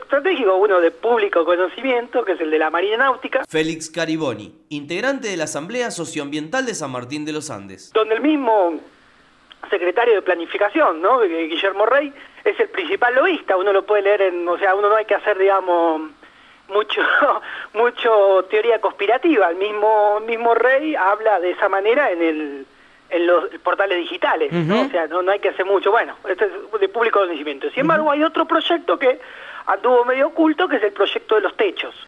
estratégico, uno de público conocimiento, que es el de la Marina Náutica. Félix Cariboni, integrante de la Asamblea Socioambiental de San Martín de los Andes. Donde el mismo secretario de Planificación, ¿no?, Guillermo Rey, es el principal lobista. Uno lo puede leer uno no hay que hacer, digamos, mucho teoría conspirativa. El mismo Rey habla de esa manera en los portales digitales, ¿no? O sea, no hay que hacer mucho. Bueno, esto es de público conocimiento. Sin embargo, hay otro proyecto que anduvo medio oculto, que es el proyecto de los techos.